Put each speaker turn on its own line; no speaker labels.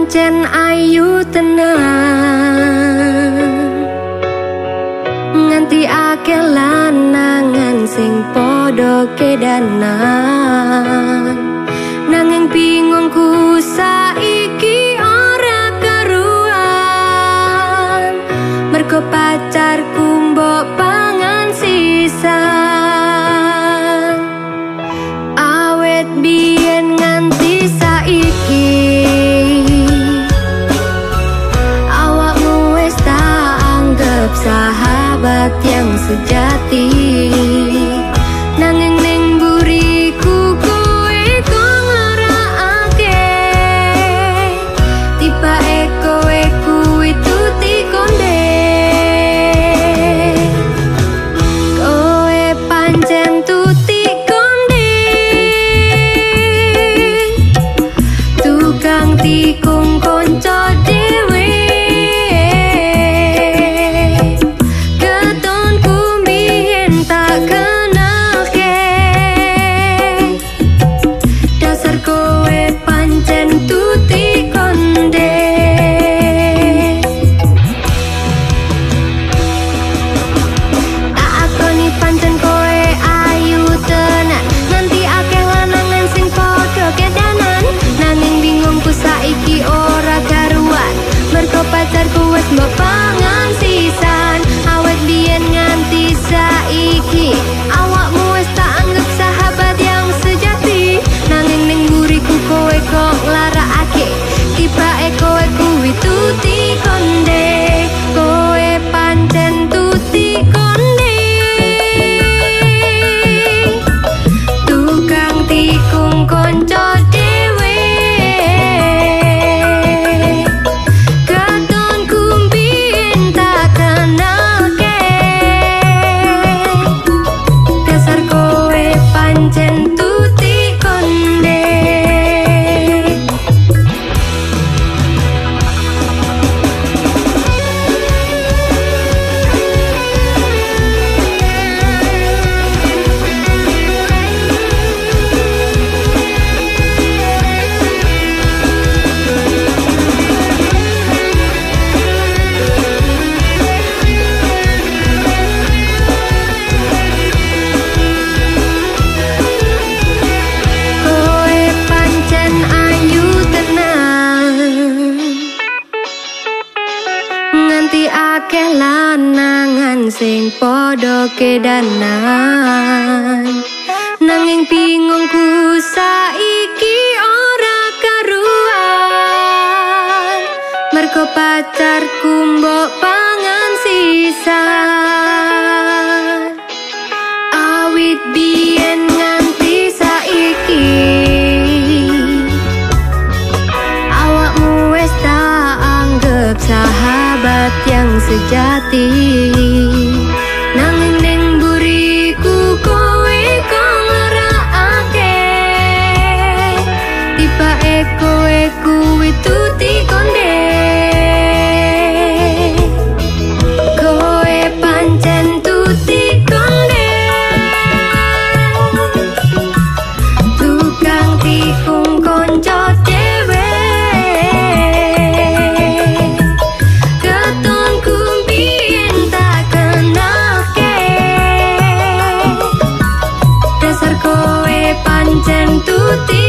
pancen ayu tenan, nganti akeh lanangan sing padha kedanan. Nanging bingungku saiki ora karuan, mergo pacarku mbok pangan sisan. Awet biyen nganti saiki awakmu wis tak anggap sahabat yang sejati. Nanging ning buriku kowe kok nglarakake, tibake kowe kuwi tuti konde. Kowe pancen tuti konde, tukang tikung konco dhewe. Ketonku mbiyen tak kenalke, dasar kowe pancen tuti konde. Tak akoni pancen kowe ayu tenan, nganti akeh lanangan sing padha kedanan. Nanging bingungku saiki ora karuan, mergo pacarku wis mbok pangan sisan. Awet biyen nganti saiki awakmu wis tak anggap sahabat yang sejati. Nanging ning buriku kowe kok nglarakake, tibake kowe kuwi tuti konde. Kowe pancen tuti konde, tukang tikung konco dhewe. Ketonku mbiyen tak kenalke, dasar kowe pancen tuti konde. Kowe pancen ayu tenan, nganti akeh lanangan sing padha kedanan. Nanging bingungku saiki ora karuan, mergo pacarku mbok pangan sisan. Awit biyen nganti saiki awakmu wis tak anggap sahabat yang sejati. Nanging ning buriku kowe kok nglarakake, tibake kowe kuwi tuti konde. Kowe pancen tuti konde, tukang tikung konco dhewe. Ketonku mbiyen tak kenalke, dasar kowe pancen tuti